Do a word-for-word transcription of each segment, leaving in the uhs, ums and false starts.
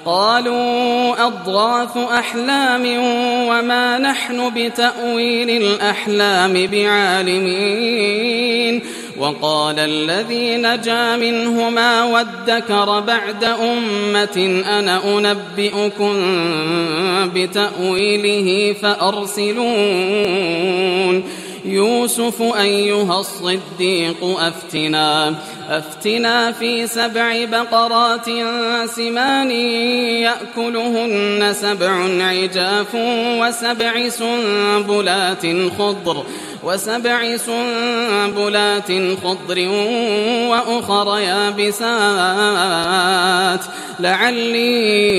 قالوا أضغاث أحلام وما نحن بتأويل الأحلام بعالمين. وقال الذي نجا منهما وادكر بعد أمة أنا أنبئكم بتأويله فأرسلون. يوسف أيها الصديق أفتنا أفتنا في سبع بقرات سمان يأكلهن سبع عجاف وسبع سنبلات خضر وسبع سنبلات خضر وأخر يابسات لعلي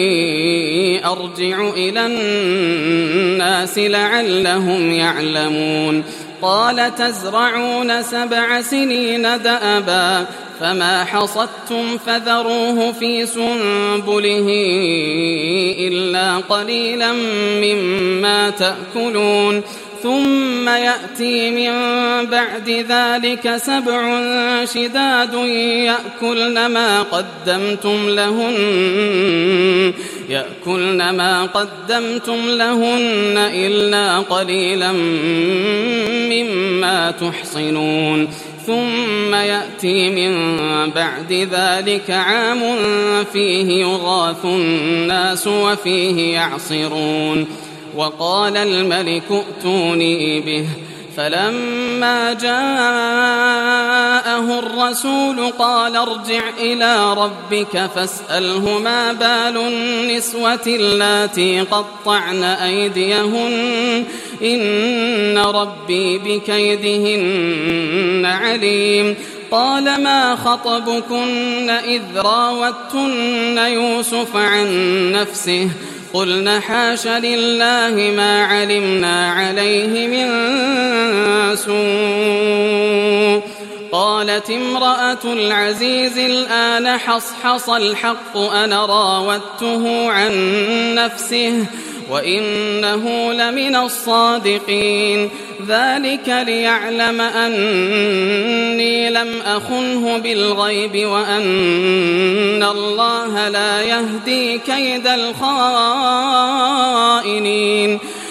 أرجع إلى الناس لعلهم يعلمون. قال تزرعون سبع سنين دأبا فما حصدتم فذروه في سنبله إلا قليلا مما تأكلون. ثم يأتي من بعد ذلك سبع شداد يأكلن ما قدمتم لهن يأكلن ما قدمتم لهن إلا قليلا مما تحصنون. ثم يأتي من بعد ذلك عام فيه يغاث الناس وفيه يعصرون. وقال الملك ائتوني به فلما جاءه الرسول قال ارجع إلى ربك فاسأله ما بال النسوة اللاتي قطعن أيديهن إن ربي بكيدهن عليم. قال ما خطبكن إذ راوتن يوسف عن نفسه قلنا حاش لله ما علمنا عليه من سوء. قالت امرأة العزيز الآن حصحص الحق أنا راودته عن نفسه وإنه لمن الصادقين. ذلك ليعلم أني لم أخنه بالغيب وأن الله لا يهدي كيد الخائنين.